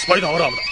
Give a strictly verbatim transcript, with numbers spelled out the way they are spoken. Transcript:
スパイダーアラームだ。